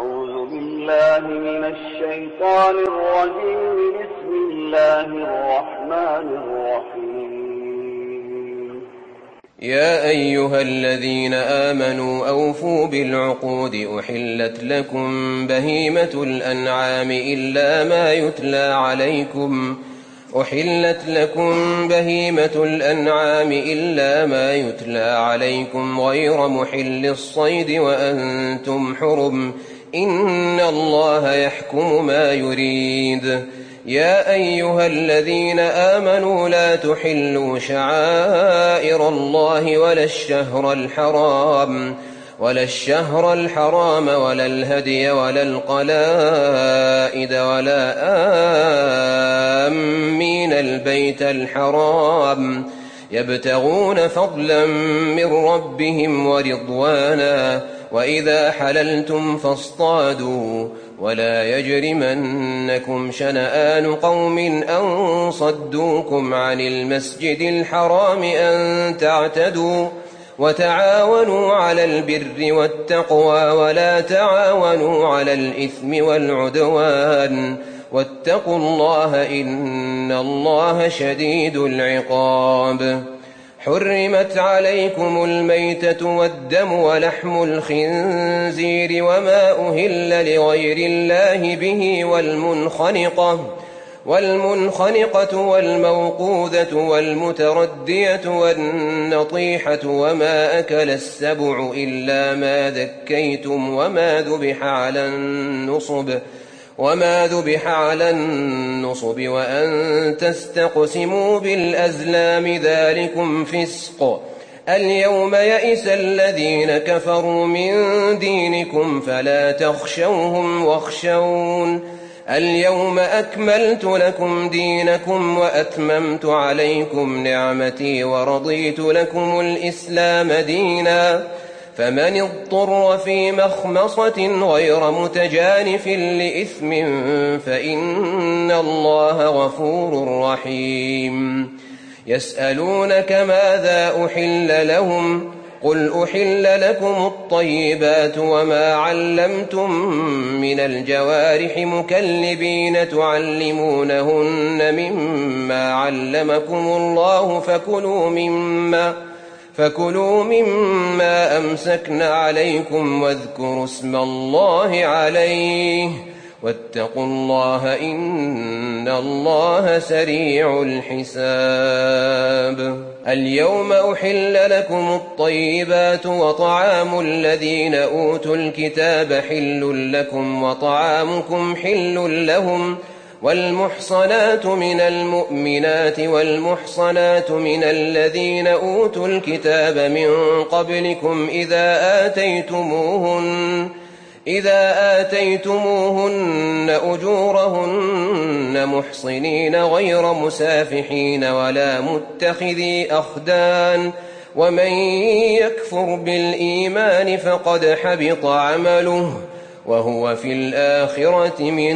أعوذ بالله من الشيطان الرجيم. بسم الله الرحمن الرحيم. يا أيها الذين آمنوا أوفوا بالعقود. أحلت لكم بهيمة الأنعام إلا ما يتلى عليكم غير محل الصيد وأنتم حرم. إن الله يحكم ما يريد. يا أيها الذين آمنوا لا تحلوا شعائر الله ولا الشهر الحرام ولا الهدي ولا القلائد ولا آمين البيت الحرام يبتغون فضلا من ربهم ورضوانا. وإذا حللتم فاصطادوا ولا يجرمنكم شنآن قوم أن صدوكم عن المسجد الحرام أن تعتدوا. وتعاونوا على البر والتقوى ولا تعاونوا على الإثم والعدوان. واتقوا الله إن الله شديد العقاب. حرمت عليكم الميتة والدم ولحم الخنزير وما أهل لغير الله به والمنخنقة والموقوذة والمتردية والنطيحة وما أكل السبع إلا ما ذكيتم وما ذبح على النصب وأن تستقسموا بالأزلام ذلكم فسق. اليوم يئس الذين كفروا من دينكم فلا تخشوهم واخشون. اليوم أكملت لكم دينكم وأتممت عليكم نعمتي ورضيت لكم الإسلام دينا. فمن اضطر في مخمصة غير متجانف لإثم فإن الله غفور رحيم. يسألونك ماذا أحل لهم قل أحل لكم الطيبات وما علمتم من الجوارح مكلبين تعلمونهن مما علمكم الله فكلوا مما أمسكن عليكم واذكروا اسم الله عليه واتقوا الله إن الله سريع الحساب. اليوم أحل لكم الطيبات وطعام الذين أوتوا الكتاب حل لكم وطعامكم حل لهم. والمحصنات من المؤمنات والمحصنات من الذين أوتوا الكتاب من قبلكم إذا آتيتموهن أجورهن محصنين غير مسافحين ولا متخذي أخدان. ومن يكفر بالإيمان فقد حبط عمله وهو في الآخرة من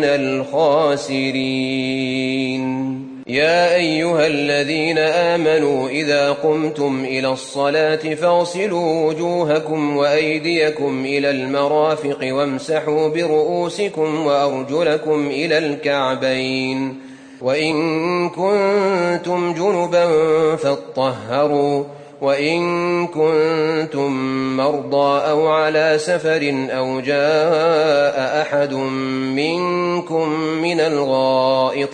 الخاسرين. يا أيها الذين آمنوا إذا قمتم إلى الصلاة فاغسلوا وجوهكم وأيديكم إلى المرافق وامسحوا برؤوسكم وأرجلكم إلى الكعبين. وإن كنتم جنبا فاطهروا. وإن كنتم مرضى أو على سفر أو جاء أحد منكم من الغائط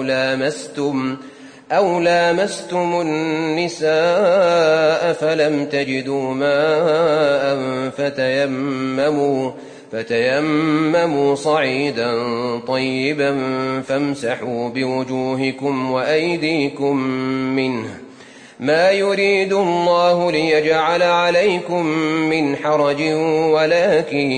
أو لامستم النساء فلم تجدوا ماء فتيمموا صعيدا طيبا فامسحوا بوجوهكم وأيديكم منه. ما يريد الله ليجعل عليكم من حرج ولكن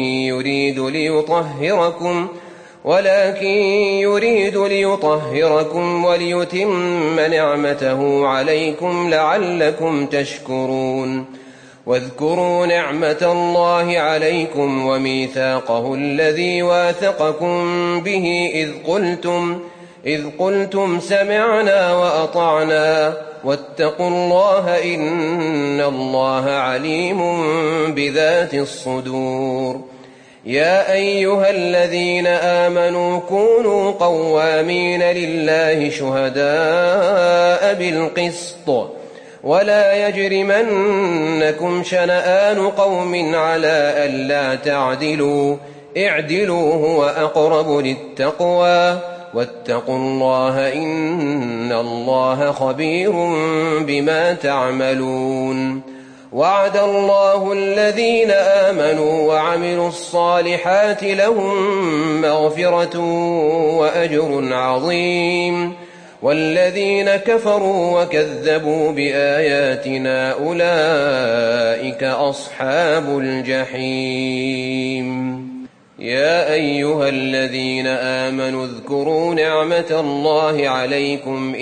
يريد ليطهركم وليتم نعمته عليكم لعلكم تشكرون. واذكروا نعمة الله عليكم وميثاقه الذي واثقكم به إذ قلتم سمعنا وأطعنا واتقوا الله إن الله عليم بذات الصدور. يا أيها الذين آمنوا كونوا قوامين لله شهداء بالقسط ولا يجرمنكم شنآن قوم على ألا تعدلوا اعدلوا هو أقرب للتقوى واتقوا الله إن الله خبير بما تعملون وعد الله الذين آمنوا وعملوا الصالحات لهم مغفرة وأجر عظيم والذين كفروا وكذبوا بآياتنا أولئك أصحاب الجحيم يا أيها الذين آمنوا اذكروا نعمة الله عليكم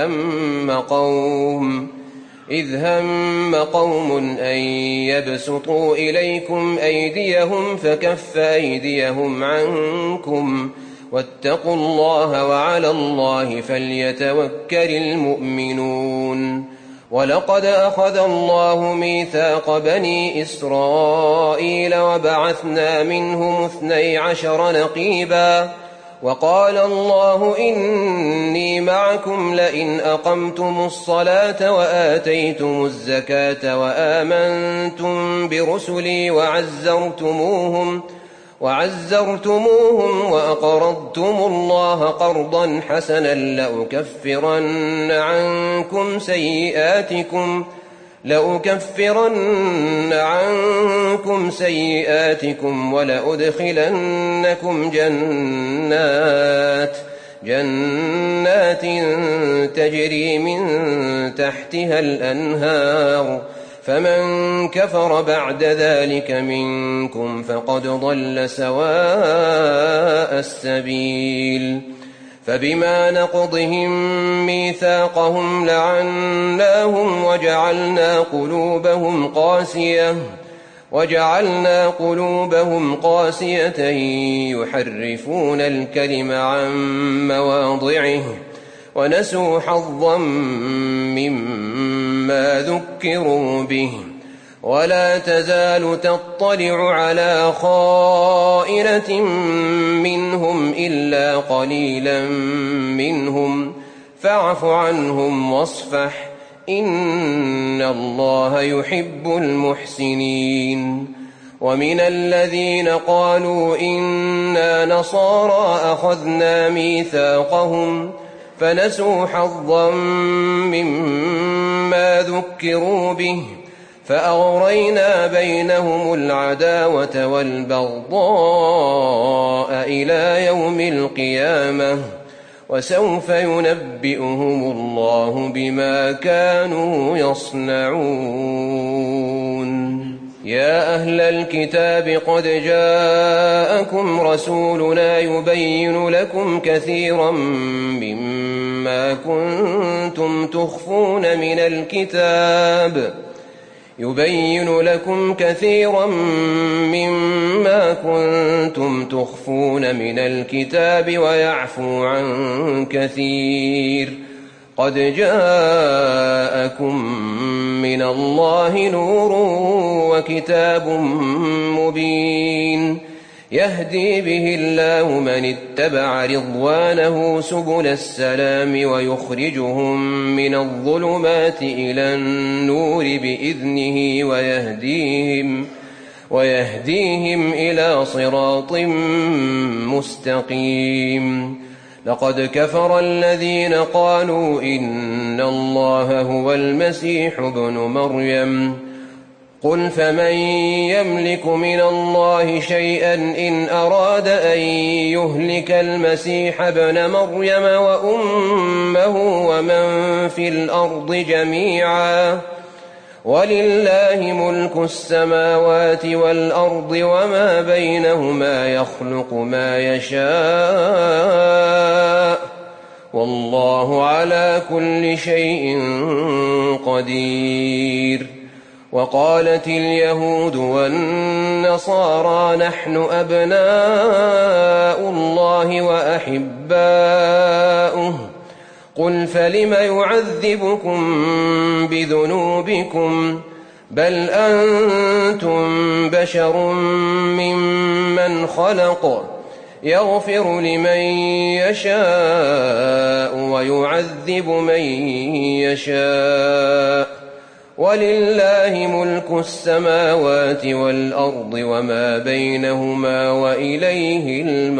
إذ هم قوم أن يبسطوا إليكم أيديهم فكف أيديهم عنكم واتقوا الله وعلى الله فليتوكل المؤمنون ولقد أخذ الله ميثاق بني إسرائيل وبعثنا منهم 12 نقيبا وقال الله إني معكم لئن أقمتم الصلاة وآتيتم الزكاة وآمنتم برسلي وعزرتموهم وأقرضتم الله قرضا حسنا لأكفرن عنكم سيئاتكم ولأدخلنكم جنات تجري من تحتها الأنهار فمن كفر بعد ذلك منكم فقد ضل سواء السبيل فبما نقضهم ميثاقهم لعناهم وجعلنا قلوبهم قاسية يحرفون الكلم عن مواضعه ونسوا حظا مما ذكروا به ولا تزال تطلع على خائنة منهم إلا قليلا منهم فاعف عنهم واصفح إن الله يحب المحسنين ومن الذين قالوا إنا نصارى أخذنا ميثاقهم فنسوا حظا مما ذكروا به فأغرينا بينهم العداوة والبغضاء إلى يوم القيامة وسوف ينبئهم الله بما كانوا يصنعون يا أهل الكتاب قد جاءكم رسولنا يبين لكم كثيرا مما كنتم تخفون من الكتاب ويعفو عن كثير قد جاءكم من الله نور وكتاب مبين يهدي به الله من اتبع رضوانه سبل السلام ويخرجهم من الظلمات إلى النور بإذنه ويهديهم إلى صراط مستقيم لقد كفر الذين قالوا إن الله هو المسيح ابن مريم قل فمن يملك من الله شيئا إن أراد أن يهلك المسيح ابن مريم وأمه ومن في الأرض جميعا ولله ملك السماوات والأرض وما بينهما يخلق ما يشاء والله على كل شيء قدير وقالت اليهود والنصارى نحن أبناء الله وأحباؤه قل فلم يعذبكم بذنوبكم بل أنتم بشر ممن خلق يغفر لمن يشاء ويعذب من يشاء ولله ملك السماوات والأرض وما بينهما وإليه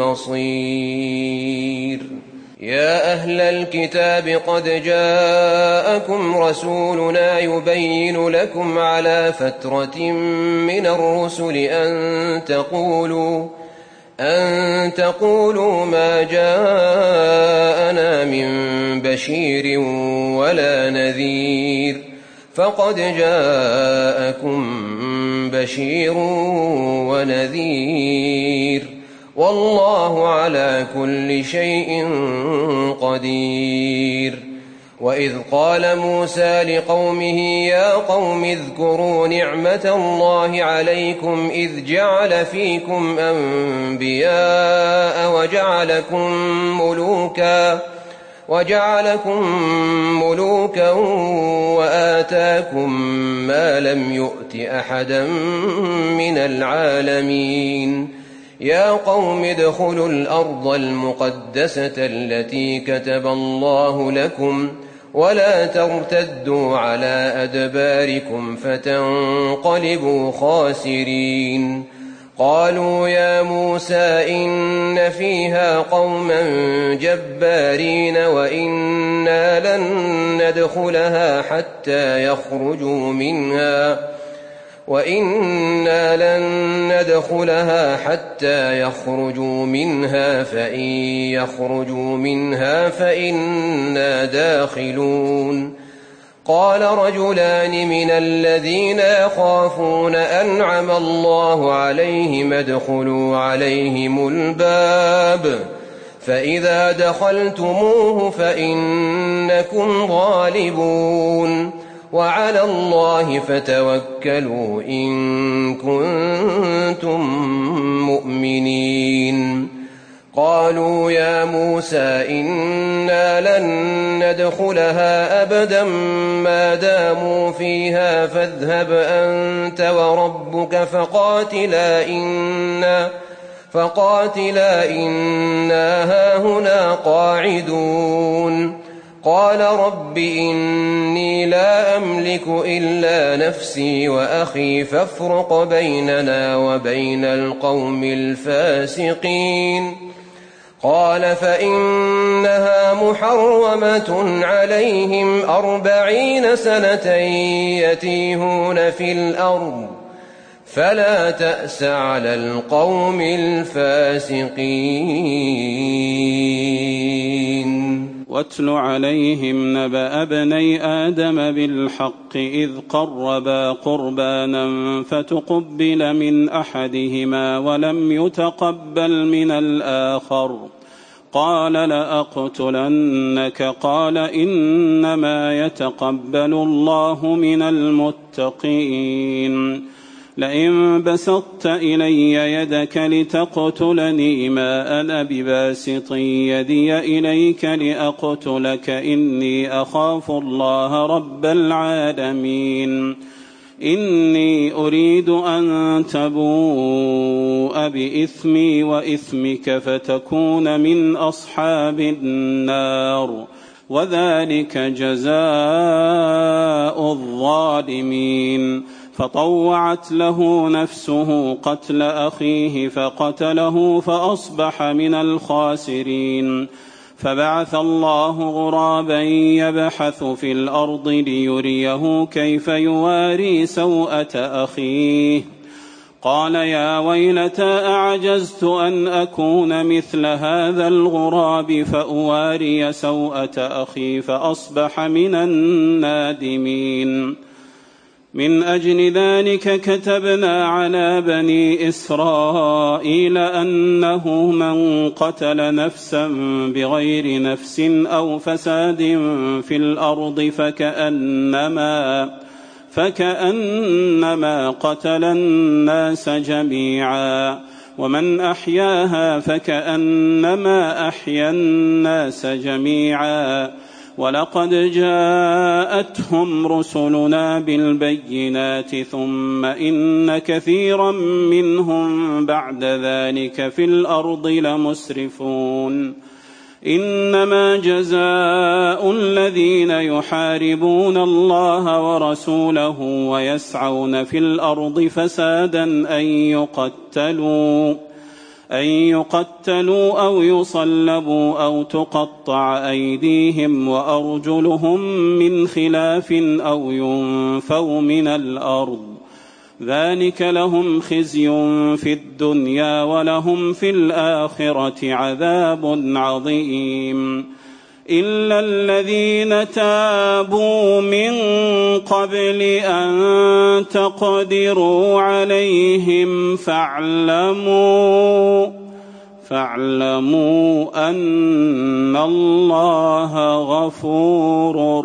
المصير. يا أهل الكتاب قد جاءكم رسولنا يبين لكم على فترة من الرسل أن تقولوا ما جاءنا من بشير ولا نذير فقد جاءكم بشير ونذير والله على كل شيء قدير. وإذ قال موسى لقومه يا قوم اذكروا نعمة الله عليكم إذ جعل فيكم أنبياء وجعلكم ملوكا وآتاكم ما لم يؤت أحدا من العالمين. يا قوم ادخلوا الأرض المقدسة التي كتب الله لكم ولا ترتدوا على أدباركم فتنقلبوا خاسرين. قالوا يا موسى إن فيها قوما جبارين وإنا لن ندخلها حتى يخرجوا منها فإن يخرجوا منها فإنا داخلون. قال رجلان من الذين يخافون أنعم الله عليهم ادخلوا عليهم الباب فإذا دخلتموه فإنكم غالبون وعلى الله فتوكلوا إن كنتم مؤمنين. قالوا يا موسى إنا لن ندخلها أبدا ما داموا فيها فاذهب أنت وربك فقاتلا إنا هاهنا قاعدون. قال رب إني لا أملك إلا نفسي وأخي فافرق بيننا وبين القوم الفاسقين. قال فإنها محرمة عليهم 40 سنة يتيهون في الأرض فلا تأس على القوم الفاسقين. واتل عليهم نبأ ابني آدم بالحق إذ قربا قربانا فتقبل من أحدهما ولم يتقبل من الآخر قال لأقتلنك قال إنما يتقبل الله من المتقين. لئن بسطت إلي يدك لتقتلني ما أنا بباسط يدي إليك لأقتلك إني أخاف الله رب العالمين. إني أريد أن تبوء بإثمي وإثمك فتكون من أصحاب النار وذلك جزاء الظالمين. فطوعت له نفسه قتل أخيه فقتله فأصبح من الخاسرين. فبعث الله غرابا يبحث في الأرض ليريه كيف يواري سوءة أخيه قال يا ويلتى أعجزت أن أكون مثل هذا الغراب فأواري سوءة أخي فأصبح من النادمين. من أجل ذلك كتبنا على بني إسرائيل أنه من قتل نفسا بغير نفس أو فساد في الأرض فكأنما قتل الناس جميعا ومن أحياها فكأنما أحيا الناس جميعا ولقد جاءتهم رسلنا بالبينات ثم إن كثيرا منهم بعد ذلك في الأرض لمسرفون إنما جزاء الذين يحاربون الله ورسوله ويسعون في الأرض فسادا أن يقتلوا أو يصلبوا أو تقطع أيديهم وأرجلهم من خلاف أو ينفوا من الأرض ذلك لهم خزي في الدنيا ولهم في الآخرة عذاب عظيم إلا الذين تابوا من قبل أن تقدروا عليهم فاعلموا أن الله غفور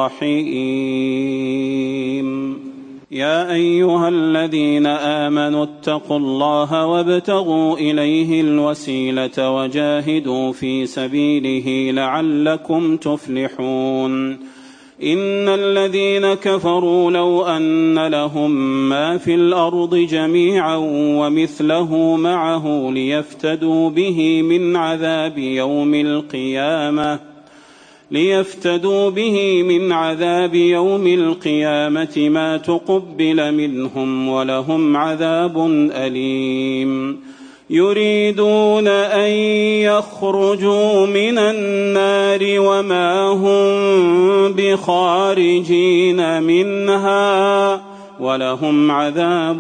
رحيم يا أيها الذين آمنوا اتقوا الله وابتغوا إليه الوسيلة وجاهدوا في سبيله لعلكم تفلحون إن الذين كفروا لو أن لهم ما في الأرض جميعا ومثله معه ليفتدوا به من عذاب يوم القيامة ما تقبل منهم ولهم عذاب أليم يريدون أن يخرجوا من النار وما هم بخارجين منها ولهم عذاب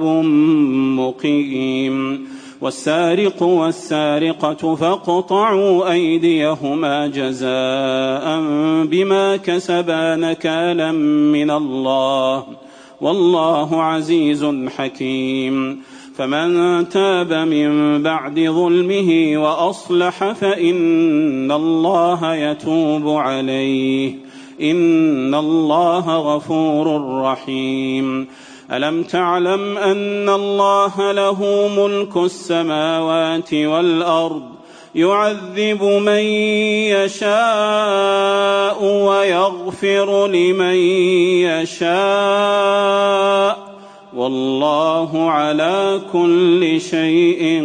مقيم والسارق والسارقة فاقطعوا أيديهما جزاء بما كسبا نكالا من الله والله عزيز حكيم فمن تاب من بعد ظلمه وأصلح فإن الله يتوب عليه إن الله غفور رحيم ألم تعلم أن الله له ملك السماوات والأرض يعذب من يشاء ويغفر لمن يشاء والله على كل شيء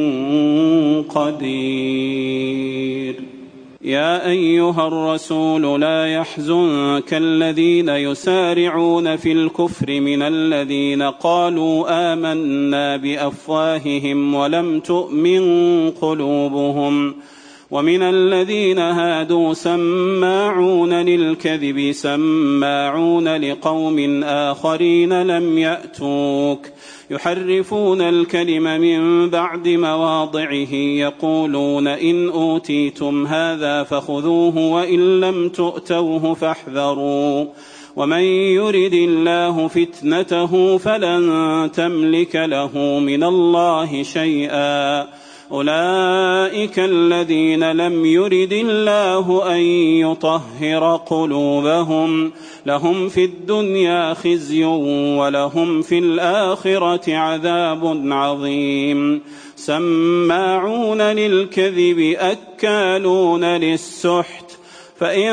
قدير يا أيها الرسول لا يحزنك الذين يسارعون في الكفر من الذين قالوا آمنا بأفواههم ولم تؤمن قلوبهم ومن الذين هادوا سماعون للكذب سماعون لقوم آخرين لم يأتوك يحرفون الكلم من بعد مواضعه يقولون إن أوتيتم هذا فخذوه وإن لم تؤتوه فاحذروا ومن يرد الله فتنته فلن تملك له من الله شيئا أولئك الذين لم يرد الله أن يطهر قلوبهم لهم في الدنيا خزي ولهم في الآخرة عذاب عظيم سماعون للكذب أكالون للسحت فإن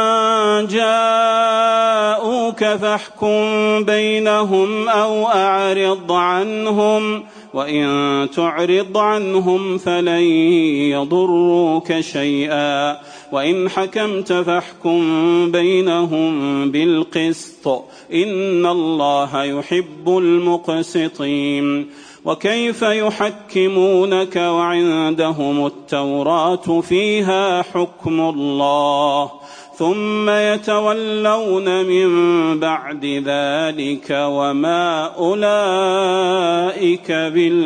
جاءوك فاحكم بينهم أو أعرض عنهم وإن تعرض عنهم فلن يضروك شيئا وإن حكمت فاحكم بينهم بالقسط إن الله يحب المقسطين وكيف يحكمونك وعندهم التوراة فيها حكم الله ثم يتولون من بعد ذلك وما أولئك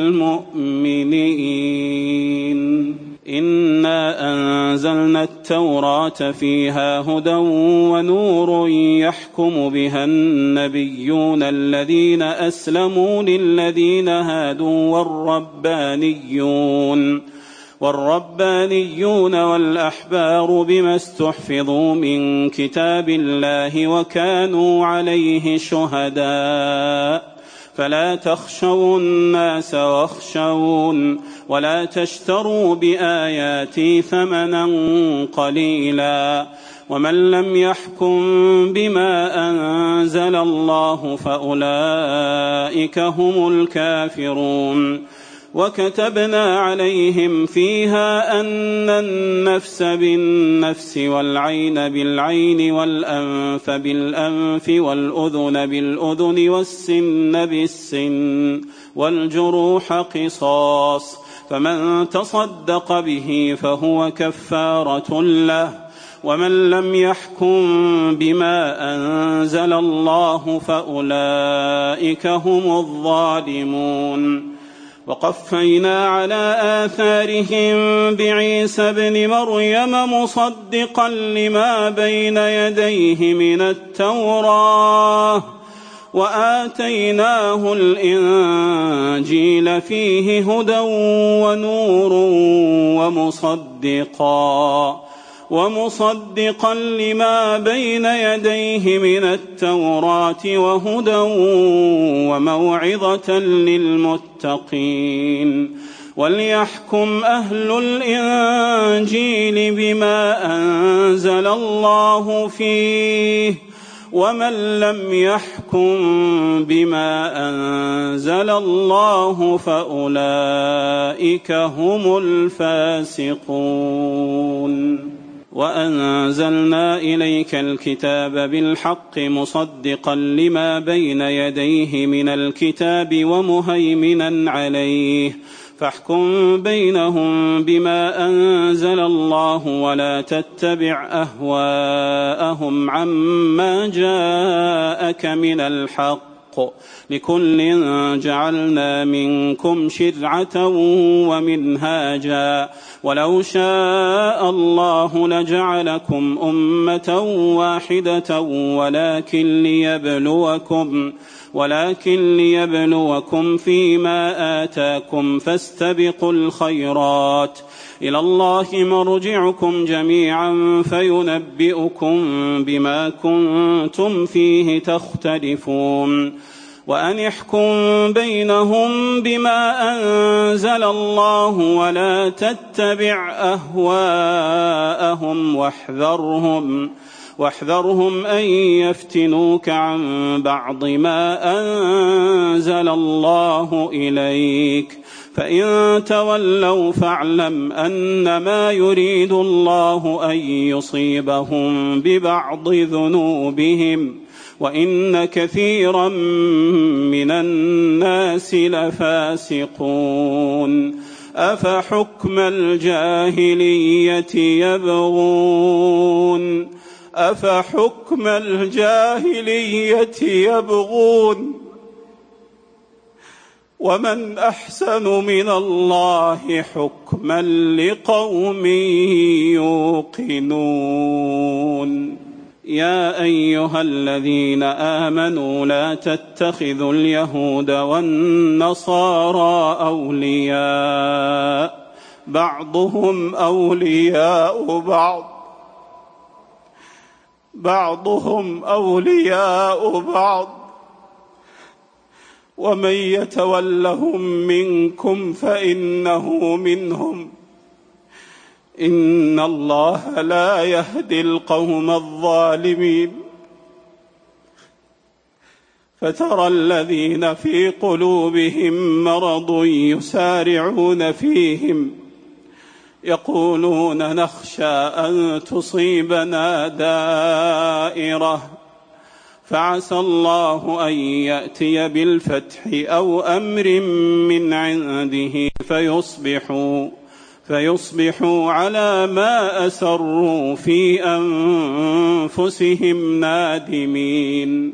بالمؤمنين إنا أنزلنا التوراة فيها هدى ونور يحكم بها النبيون الذين أسلموا للذين هادوا والربانيون والأحبار بما استحفظوا من كتاب الله وكانوا عليه شهداء فلا تخشوا الناس واخشون ولا تشتروا بآياتي ثمنا قليلا ومن لم يحكم بما أنزل الله فأولئك هم الكافرون وكتبنا عليهم فيها أن النفس بالنفس والعين بالعين والأنف بالأنف والأذن بالأذن والسن بالسن والجروح قصاص فمن تصدق به فهو كفارة له ومن لم يحكم بما أنزل الله فأولئك هم الظالمون وقفينا على آثارهم بعيسى ابن مريم مصدقا لما بين يديه من التوراة وآتيناه الإنجيل فيه هدى ونور ومصدقا لما بين يديه من التوراة وهدى وموعظة للمتقين وليحكم أهل الإنجيل بما أنزل الله فيه ومن لم يحكم بما أنزل الله فأولئك هم الفاسقون وأنزلنا إليك الكتاب بالحق مصدقا لما بين يديه من الكتاب ومهيمنا عليه فاحكم بينهم بما أنزل الله ولا تتبع أهواءهم عما جاءك من الحق لكل جعلنا منكم شرعة ومنهاجا ولو شاء الله لجعلكم أمة واحدة ولكن ليبلوكم فيما آتاكم فاستبقوا الخيرات إلى الله مرجعكم جميعا فينبئكم بما كنتم فيه تختلفون وأن احكم بينهم بما أنزل الله ولا تتبع أهواءهم واحذرهم أن يفتنوك عن بعض ما أنزل الله إليك فإن تولوا فاعلم أنما يريد الله أن يصيبهم ببعض ذنوبهم وإن كثيرا من الناس لفاسقون أفحكم الجاهلية يبغون ومن أحسن من الله حكما لقوم يوقنون يا أيها الذين آمنوا لا تتخذوا اليهود والنصارى أولياء بعضهم أولياء بعض ومن يتولهم منكم فإنه منهم إن الله لا يهدي القوم الظالمين فترى الذين في قلوبهم مرض يسارعون فيهم يقولون نخشى أن تصيبنا دائرة فعسى الله أن يأتي بالفتح أو أمر من عنده فيصبحوا على ما أسروا في أنفسهم نادمين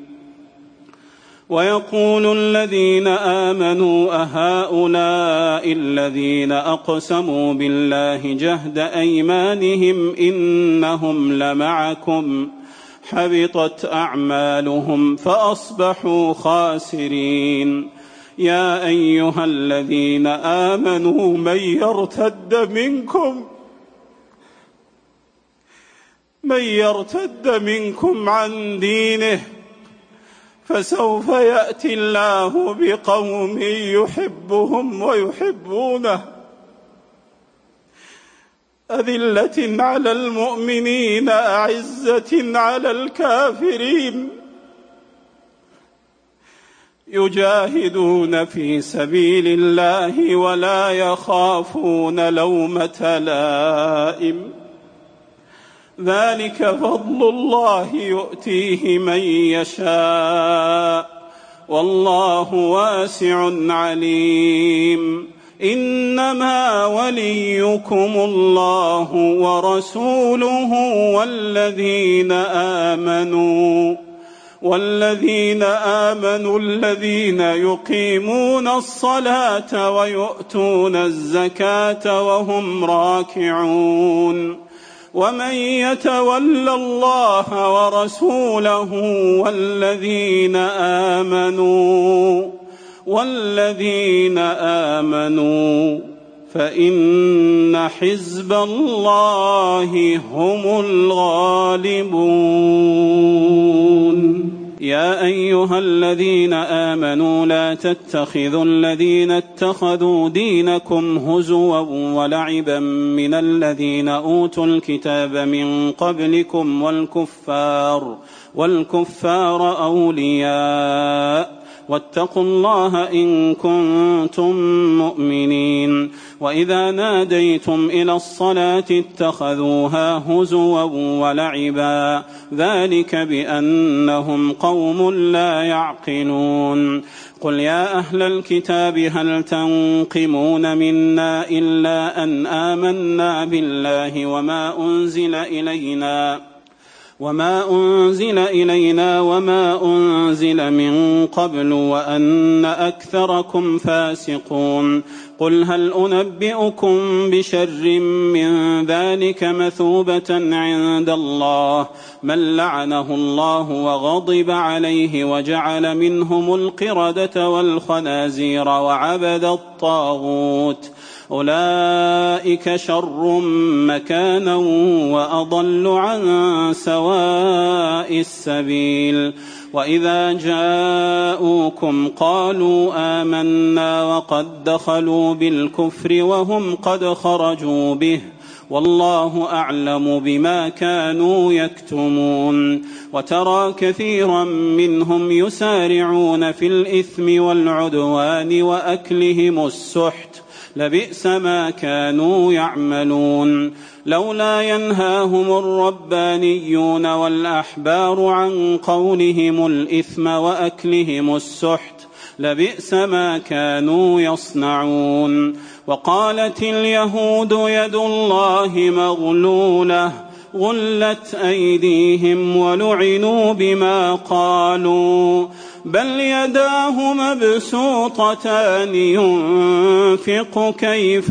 ويقول الذين آمنوا أهؤلاء الذين أقسموا بالله جهد أيمانهم إنهم لمعكم حبطت أعمالهم فأصبحوا خاسرين يا أيها الذين آمنوا من يرتد منكم عن دينه فسوف يأتي الله بقوم يحبهم ويحبونه، أذلة على المؤمنين أعزة على الكافرين، يجاهدون في سبيل الله ولا يخافون لومة لائم، ذلك فضل الله يؤتيه من يشاء والله واسع عليم. إنما وليكم الله ورسوله والذين آمنوا الذين يقيمون الصلاة ويؤتون الزكاة وهم راكعون. ومن يتول الله ورسوله والذين آمنوا فإن حزب الله هم الغالبون. يا أيها الذين آمنوا لا تتخذوا الذين اتخذوا دينكم هزوا ولعبا من الذين أوتوا الكتاب من قبلكم والكفار أولياء واتقوا الله إن كنتم مؤمنين. وإذا ناديتم إلى الصلاة اتخذوها هزوا ولعبا ذلك بأنهم قوم لا يعقلون. قل يا أهل الكتاب هل تنقمون منا إلا أن آمنا بالله وما أنزل إلينا وما أنزل من قبل وأن أكثركم فاسقون. قل هل أنبئكم بشر من ذلك مثوبة عند الله من لعنه الله وغضب عليه وجعل منهم القردة والخنازير وعبد الطاغوت أولئك شر مكانا وأضل عن سواء السبيل. وإذا جاءوكم قالوا آمنا وقد دخلوا بالكفر وهم قد خرجوا به والله أعلم بما كانوا يكتمون. وترى كثيرا منهم يسارعون في الإثم والعدوان وأكلهم السحت لبئس ما كانوا يعملون. لولا ينهاهم الربانيون والأحبار عن قولهم الإثم وأكلهم السحت لبئس ما كانوا يصنعون. وقالت اليهود يد الله مغلولة غلت أيديهم ولعنوا بما قالوا بل يداه مبسوطتان ينفق كيف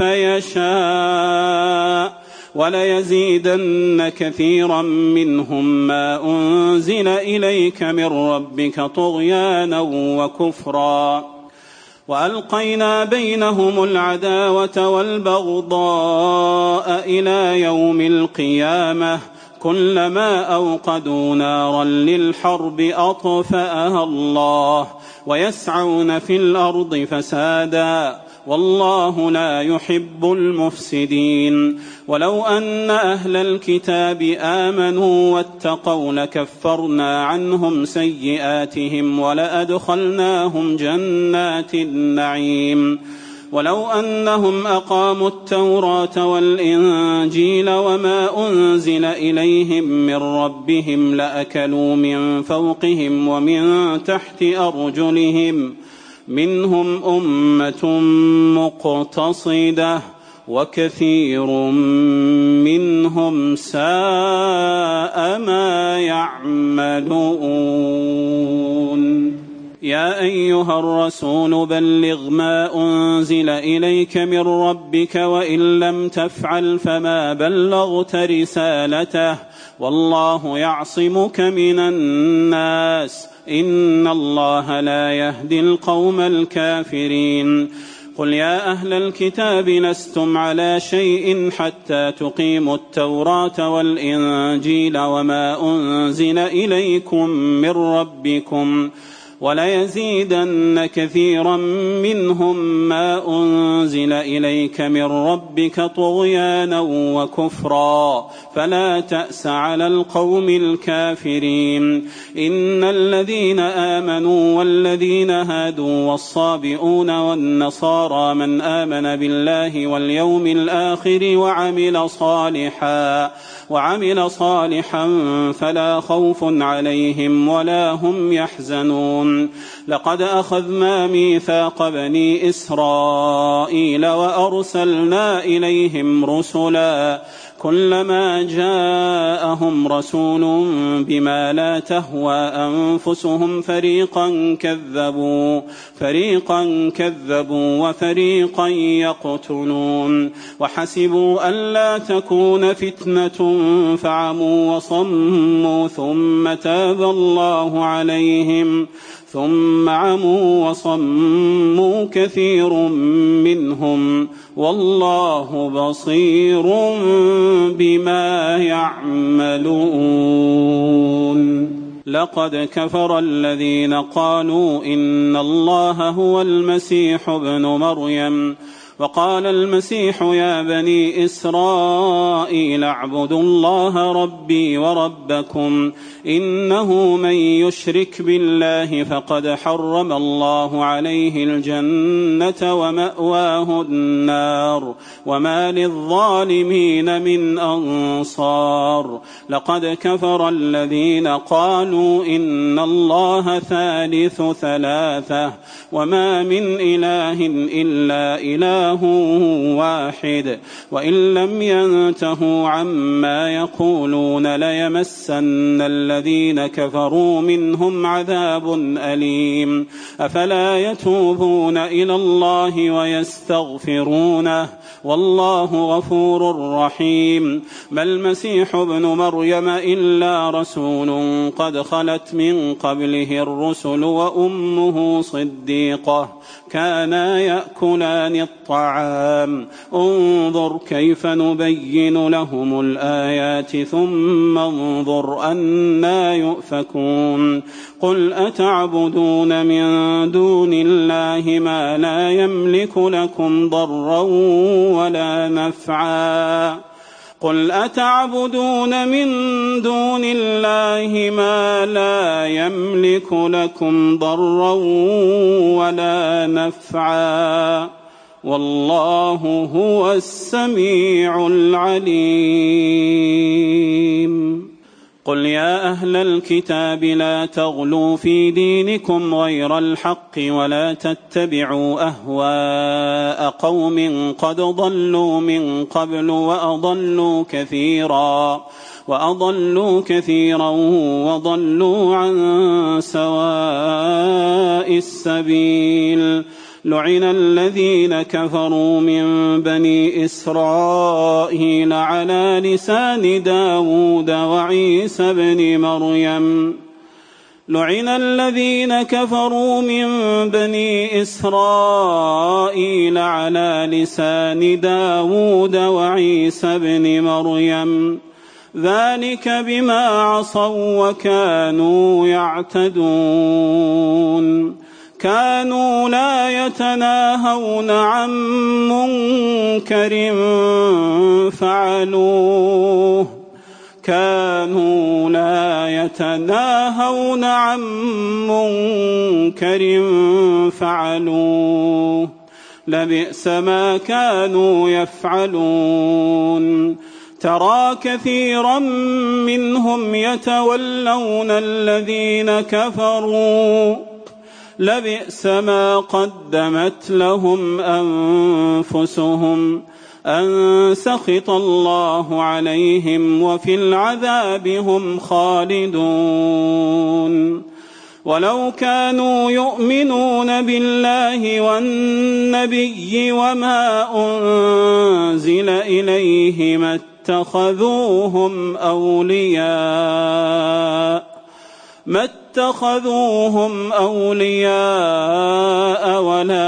يشاء وليزيدن كثيرا منهم ما أنزل إليك من ربك طغيانا وكفرا. وألقينا بينهم العداوة والبغضاء إلى يوم القيامة كلما أوقدوا نارا للحرب أطفأها الله ويسعون في الأرض فسادا والله لا يحب المفسدين. ولو أن أهل الكتاب آمنوا واتقوا لكفرنا عنهم سيئاتهم ولأدخلناهم جنات النعيم. ولو أنهم أقاموا التوراة والإنجيل وما أنزل إليهم من ربهم لأكلوا من فوقهم ومن تحت أرجلهم منهم أمة مقتصدة وكثير منهم ساء ما يعملون. يا أيها الرسول بلغ ما أنزل إليك من ربك وإن لم تفعل فما بلغت رسالته والله يعصمك من الناس إن الله لا يهدي القوم الكافرين. قل يا أهل الكتاب لستم على شيء حتى تقيموا التوراة والإنجيل وما أنزل إليكم من ربكم وليزيدن كثيرا منهم ما أنزل إليك من ربك طغيانا وكفرا فلا تأس على القوم الكافرين. إن الذين آمنوا والذين هادوا والصابئون والنصارى من آمن بالله واليوم الآخر وعمل صالحا فلا خوف عليهم ولا هم يحزنون. لقد أخذنا ميثاق بني إسرائيل وأرسلنا إليهم رسلا كلما جاءهم رسول بما لا تهوى أنفسهم فريقا كذبوا وفريقا يقتلون وحسبوا ألا تكون فتنة فعموا وصموا ثم تاب الله عليهم ثم عموا وصموا كثير منهم والله بصير بما يعملون. لقد كفر الذين قالوا إن الله هو المسيح ابن مريم وقال المسيح يا بني إسرائيل اعبدوا الله ربي وربكم إنه من يشرك بالله فقد حرم الله عليه الجنة ومأواه النار وما للظالمين من أنصار. لقد كفر الذين قالوا إن الله ثالث ثلاثة وما من إله إلا إله واحد وإن لم ينتهوا عما يقولون ليمسن الذين كفروا منهم عذاب أليم. أفلا يتوبون إلى الله ويستغفرونه والله غفور رحيم. ما المسيح ابن مريم إلا رسول قد خلت من قبله الرسل وأمه صديقة كانا يأكلان الطعام انظر كيف نبين لهم الآيات ثم انظر أنى يؤفكون. قل أتعبدون من دون الله ما لا يملك لكم ضرا ولا نفعا قل أتعبدون من دون الله ما لا يملك لكم ضرا ولا نفعا والله هو السميع العليم. قل يا أهل الكتاب لا تغلوا في دينكم غير الحق ولا تتبعوا أهواء قوم قد ضلوا من قبل وأضلوا كثيرا وضلوا عن سواء السبيل. لعن الذين كفروا من بني إسرائيل على لسان داود وعيسى بن مريم لعن الذين كفروا من بني إسرائيل على لسان داود وعيسى بن مريم ذلك بما عصوا وكانوا يعتدون. كانوا لا يتناهون عن منكر فعلوه لبئس ما كانوا يفعلون. ترى كثيرا منهم يتولون الذين كفروا لبئس ما قدمت لهم أنفسهم أن سخط الله عليهم وفي العذاب هم خالدون. ولو كانوا يؤمنون بالله والنبي وما أنزل إليه ما اتخذوهم أولياء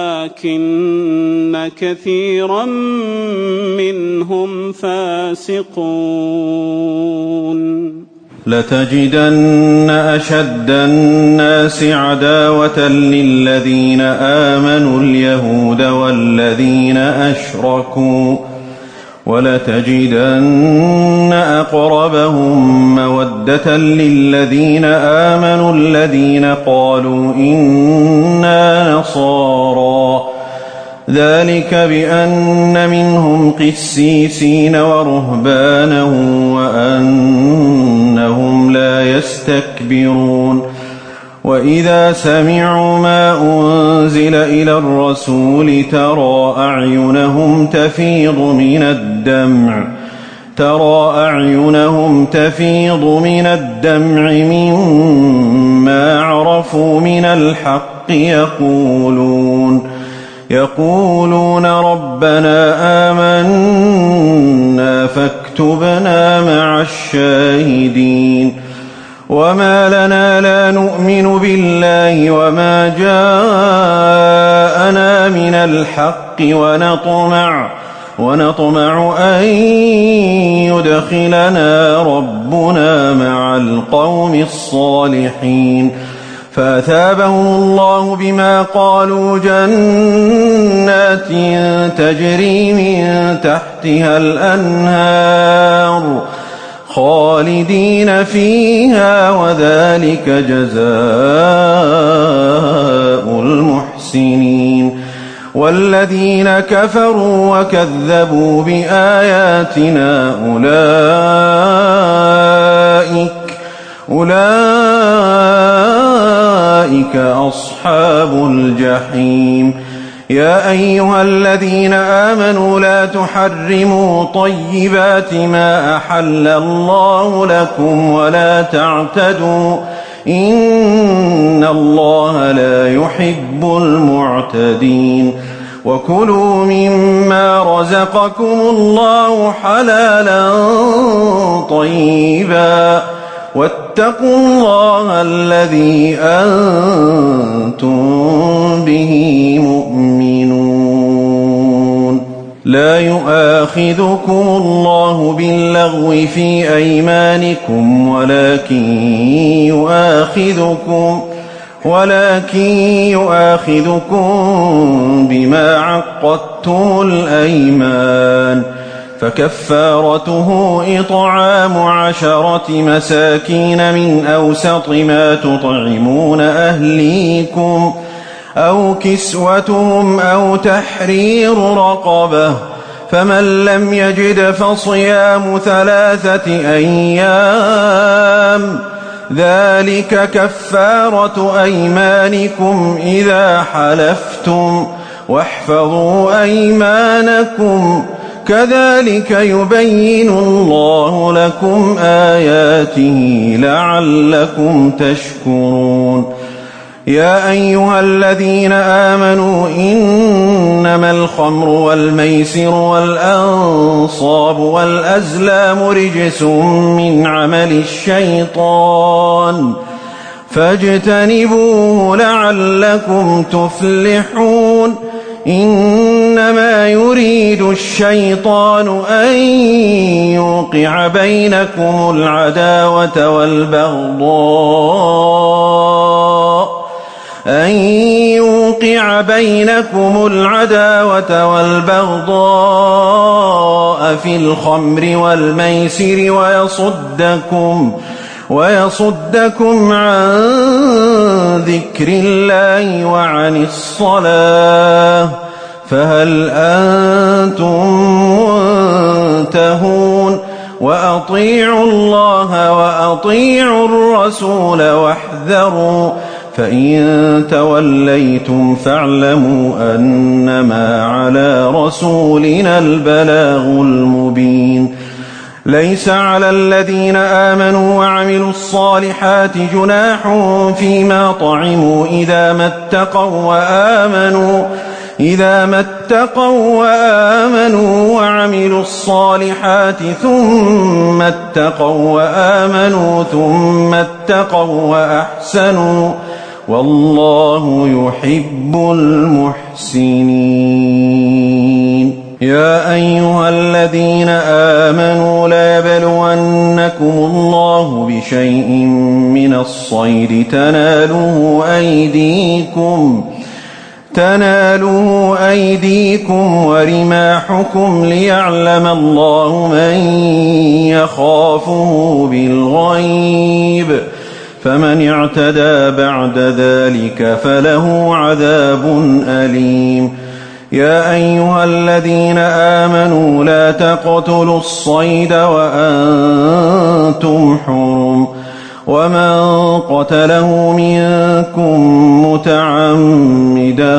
ولكن كثيرا منهم فاسقون. لتجدن أشد الناس عداوة للذين آمنوا اليهود والذين أشركوا ولتجدن أقربهم مودة للذين آمنوا الذين قالوا إنا نصارى ذلك بأن منهم قسيسين ورهبانا وأنهم لا يستكبرون وإذا سمعوا ما أنزل إلى الرسول ترى أعينهم تفيض من الدمع مما عرفوا من الحق يقولون ربنا آمنا فاكتبنا مع الشاهدين وما لنا لا نؤمن بالله وما جاءنا من الحق ونطمع أن يدخلنا ربنا مع القوم الصالحين فأثابهم الله بما قالوا جنات تجري من تحتها الأنهار خالدين فيها وذلك جزاء المحسنين والذين كفروا وكذبوا بآياتنا أولئك أصحاب الجحيم يا أيها الذين آمنوا لا تحرموا طيبات ما أحل الله لكم ولا تعتدوا إن الله لا يحب المعتدين وكلوا مما رزقكم الله حلالا طيبا واتقوا الله الذي أنتم به مؤمنون لا يؤاخذكم الله باللغو في أيمانكم ولكن يؤاخذكم بما عقدتم الأيمان فكفارته إطعام 10 مساكين من أوسط ما تطعمون أهليكم أو كسوتهم أو تحرير رقبة فمن لم يجد فصيام 3 أيام ذلك كفارة أيمانكم إذا حلفتم واحفظوا أيمانكم كذلك يبين الله لكم آياته لعلكم تشكرون يا أيها الذين آمنوا إنما الخمر والميسر والأنصاب والأزلام رجس من عمل الشيطان فاجتنبوه لعلكم تفلحون إنما يريد الشيطان أن يوقع بينكم العداوة والبغضاء في الخمر والميسر ويصدكم عن ذكر الله وعن الصلاة فهل أنتم منتهون وأطيعوا الله وأطيعوا الرسول واحذروا فإن توليتم فاعلموا أنما على رسولنا البلاغ المبين ليس على الذين آمنوا وعملوا الصالحات جناح فيما طعموا إذا ما اتقوا وآمنوا وعملوا الصالحات ثم اتقوا وأحسنوا والله يحب المحسنين يا أيها الذين آمنوا لا يبلونكم ينهاكم الله بشيء من الصيد تناله أيديكم ورماحكم ليعلم الله من يخافه بالغيب، فمن اعتدى بعد ذلك فله عذاب أليم. يا أيها الذين آمنوا لا تقتلوا الصيد وأنتم حرم، ومن قتله منكم متعمدا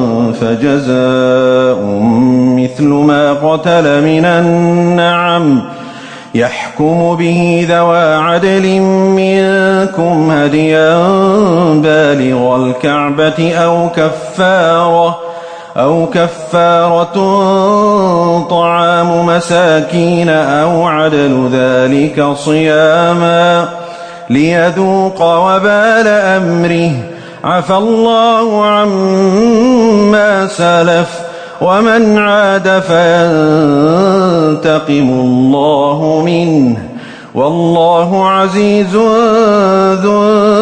فجزاء مثل ما قتل من النعم يحكم به ذوى عدل منكم هديا بالغ الكعبة أو كفارة طعام مساكين أو عدل ذلك صياما ليذوق وبال أمره، عفى الله عما سلف، ومن عاد فينتقم الله منه، والله عزيز ذو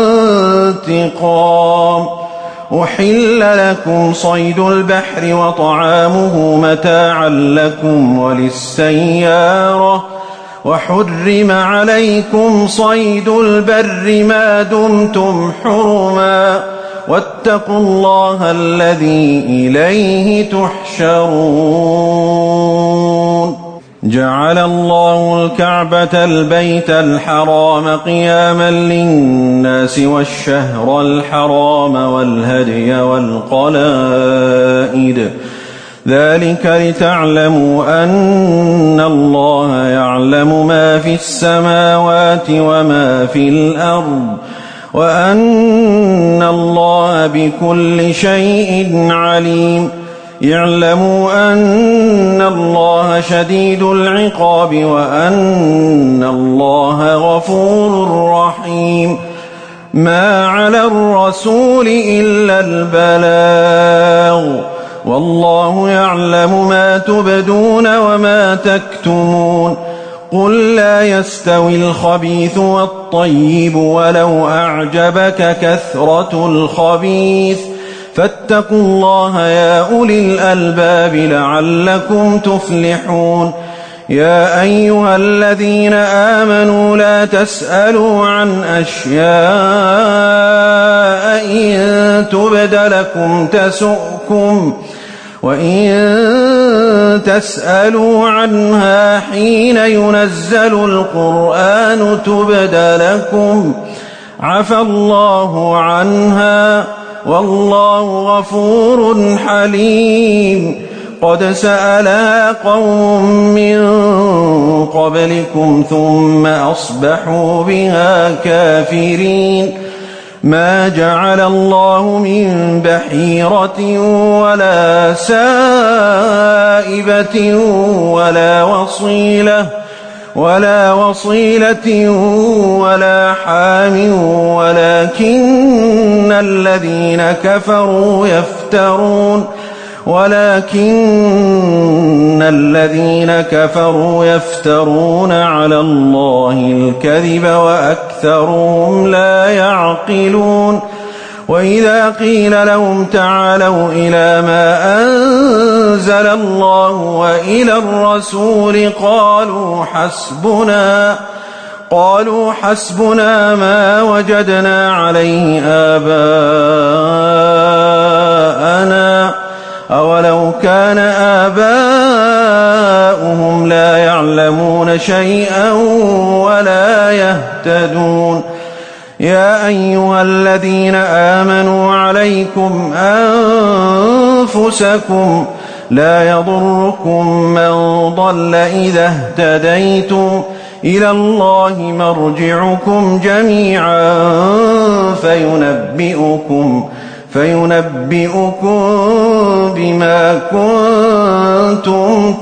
انتقام. أحل لكم صيد البحر وطعامه متاعا لكم وللسيارة، وحرم عليكم صيد البر ما دمتم حرما، واتقوا الله الذي إليه تحشرون. جعل الله الكعبة البيت الحرام قياما للناس والشهر الحرام والهدي والقلائد، ذلك لتعلموا أن الله يعلم ما في السماوات وما في الأرض، وأن الله بكل شيء عليم. اعلموا أن الله شديد العقاب وأن الله غفور رحيم. ما على الرسول إلا البلاغ، والله يعلم ما تبدون وما تكتمون. قل لا يستوي الخبيث والطيب ولو أعجبك كثرة الخبيث، فاتقوا الله يا أولي الألباب لعلكم تفلحون. يا أيها الذين آمنوا لا تسألوا عن أشياء إن تبد لكم تسؤكم، وإن تسألوا عنها حين ينزل القرآن تبد لكم عفى الله عنها، والله غفور حليم. قد سألها قوم من قبلكم ثم أصبحوا بها كافرين. ما جعل الله من بحيرة ولا سائبة ولا وصيلة ولا حام، ولكن الذين كفروا يفترون على الله الكذب وأكثرهم لا يعقلون. وإذا قيل لهم تعالوا إلى ما أنزل الله وإلى الرسول قالوا حسبنا ما وجدنا عليه آباءنا، أولو كان آباؤهم لا يعلمون شيئا ولا يهتدون. يا أيها الذين آمنوا عليكم أنفسكم لا يضركم من ضل إذا اهتديتم، إلى الله مرجعكم جميعا فينبئكم بما كنتم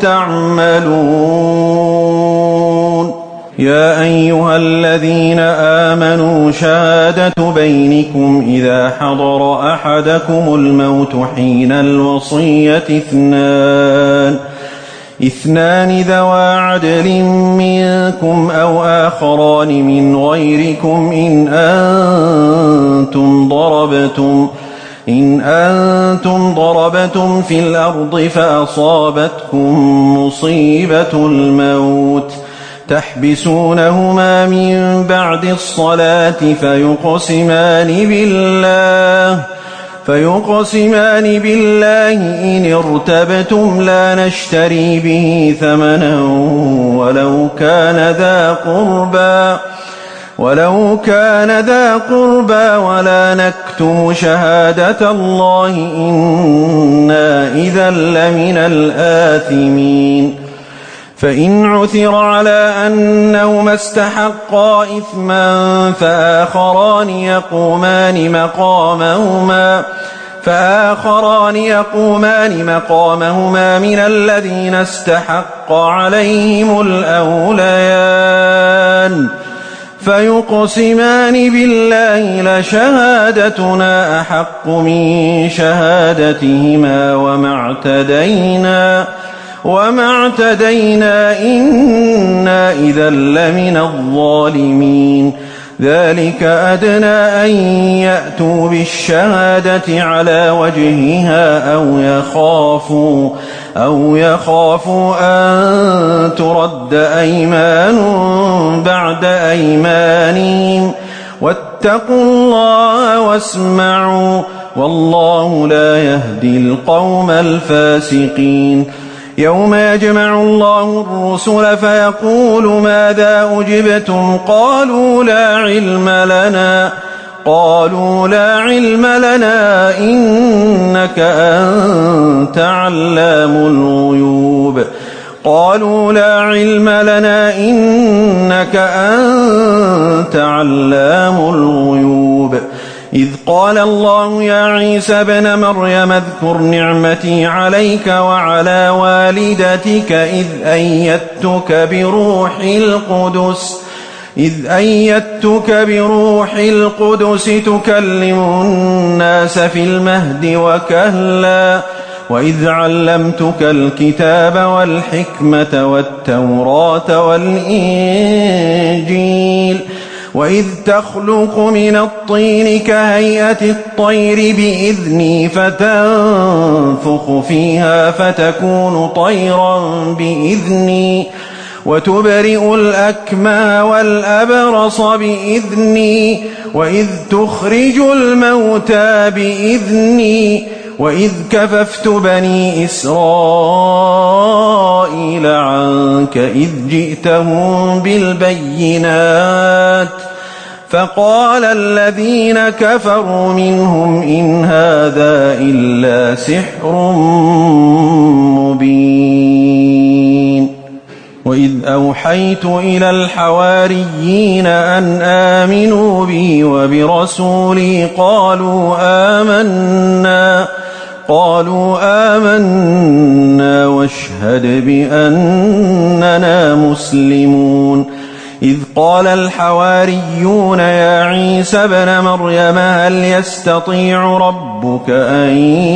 تعملون. يا أيها الذين آمنوا شهادة بينكم إذا حضر أحدكم الموت حين الوصية اثنان ذوا عدل منكم أو آخران من غيركم إن أنتم ضربتم في الأرض فأصابتكم مصيبة الموت تحبسونهما من بعد الصلاة فيقسمان بالله إن ارتبتم لا نشتري به ثمنا ولو كان ذا قربى ولا نكتم شهادة الله إنا إذا لمن الآثمين فإن عثر على أنهما استحقا إثما فآخران يقومان مقامهما من الذين استحق عليهم الأوليان فيقسمان بالله لشهادتنا أحق من شهادتهما وما اعتدينا إنا إذا لمن الظالمين ذلك أدنى أن يأتوا بالشهادة على وجهها أو يخافوا أن ترد أيمان بعد أيمانهم واتقوا الله واسمعوا والله لا يهدي القوم الفاسقين يوم يجمع الله الرسل فيقول ماذا أجبتم قالوا لا علم لنا إنك أنت علام الغيوب إذ قال الله يا عيسى ابن مريم اذكر نعمتي عليك وعلى والدتك إذ أيدتك بروح القدس تكلم الناس في المهد وكهلا وإذ علمتك الكتاب والحكمة والتوراة والإنجيل وإذ تخلق من الطين كهيئة الطير بإذني فتنفخ فيها فتكون طيرا بإذني وتبرئ الأكمى والأبرص بإذني وإذ تخرج الموتى بإذني وإذ كففت بني إسرائيل عنك إذ جئتهم بالبينات فقال الذين كفروا منهم إن هذا إلا سحر مبين وإذ أوحيت إلى الحواريين أن آمنوا بي وبرسولي قالوا آمنا واشهد بأننا مسلمون إذ قال الحواريون يا عيسى ابن مريم هل يستطيع ربك أن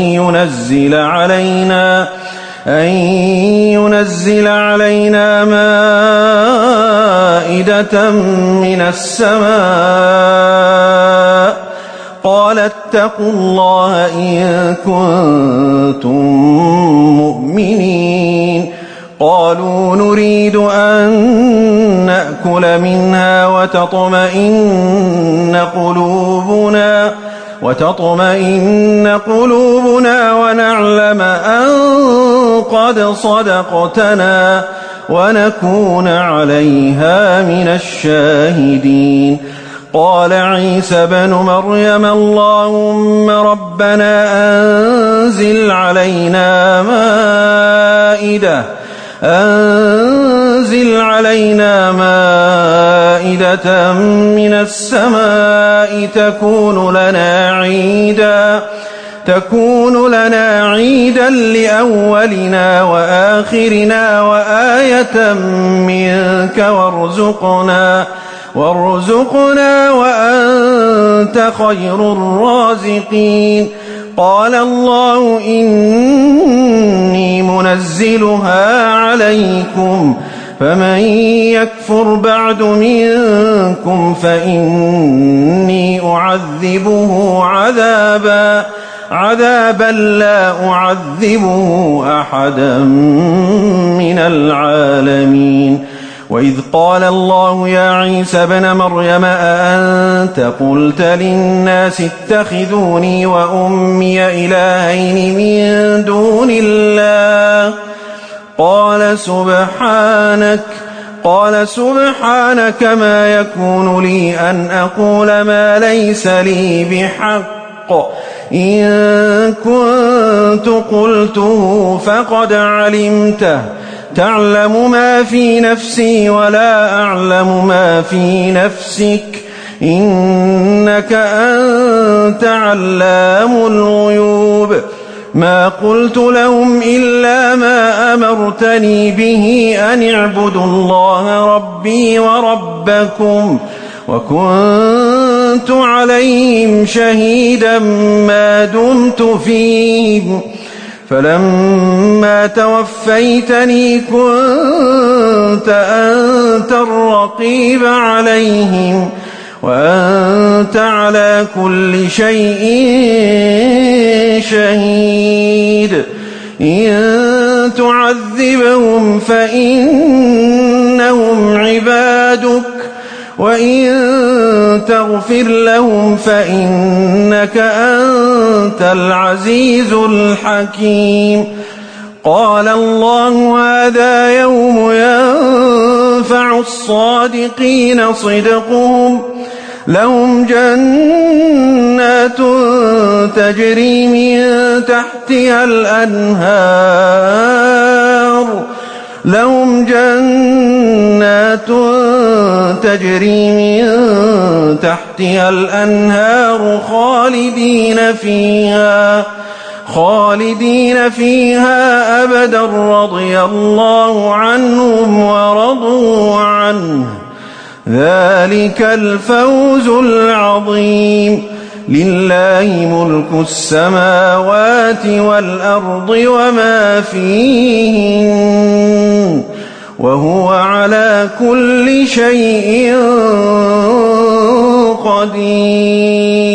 ينزل علينا مائدة من السماء قال اتقوا الله إن كنتم مؤمنين قالوا نريد أن نأكل منها وتطمئن قلوبنا ونعلم أن قد صدقتنا ونكون عليها من الشاهدين قال عيسى بن مريم اللهم ربنا أنزل علينا مائدة من السماء تكون لنا عيدا لأولنا وآخرنا وآية منك وارزقنا وأنت خير الرازقين قال الله إني منزلها عليكم فمن يكفر بعد منكم فإني أعذبه عذابا لا أعذبه أحدا من العالمين. وإذ قال الله يا عيسى ابن مريم أأنت قلت للناس اتخذوني وأمي إلهين من دون الله قال سبحانك ما يكون لي أن أقول ما ليس لي بحق إن كنت قلته فقد علمته تعلم ما في نفسي ولا أعلم ما في نفسك إنك أنت علام الغيوب. ما قلت لهم إلا ما أمرتني به أن اعبدوا الله ربي وربكم وكنت عليهم شهيدا ما دمت فيهم فلما توفيتني كنت أنت الرقيب عليهم وأنت على كل شيء شهيد. إن تعذبهم فإنهم عبادك وإن تغفر لهم فإنك أنت العزيز الحكيم. قال الله هذا يوم ينفع الصادقين صدقهم لهم جنات تجري من تحتها الأنهار خالدين فيها أبدا رضي الله عنهم ورضوا عنه ذلك الفوز العظيم. لله ملك السماوات والأرض وما فيهن وهو على كل شيء قدير.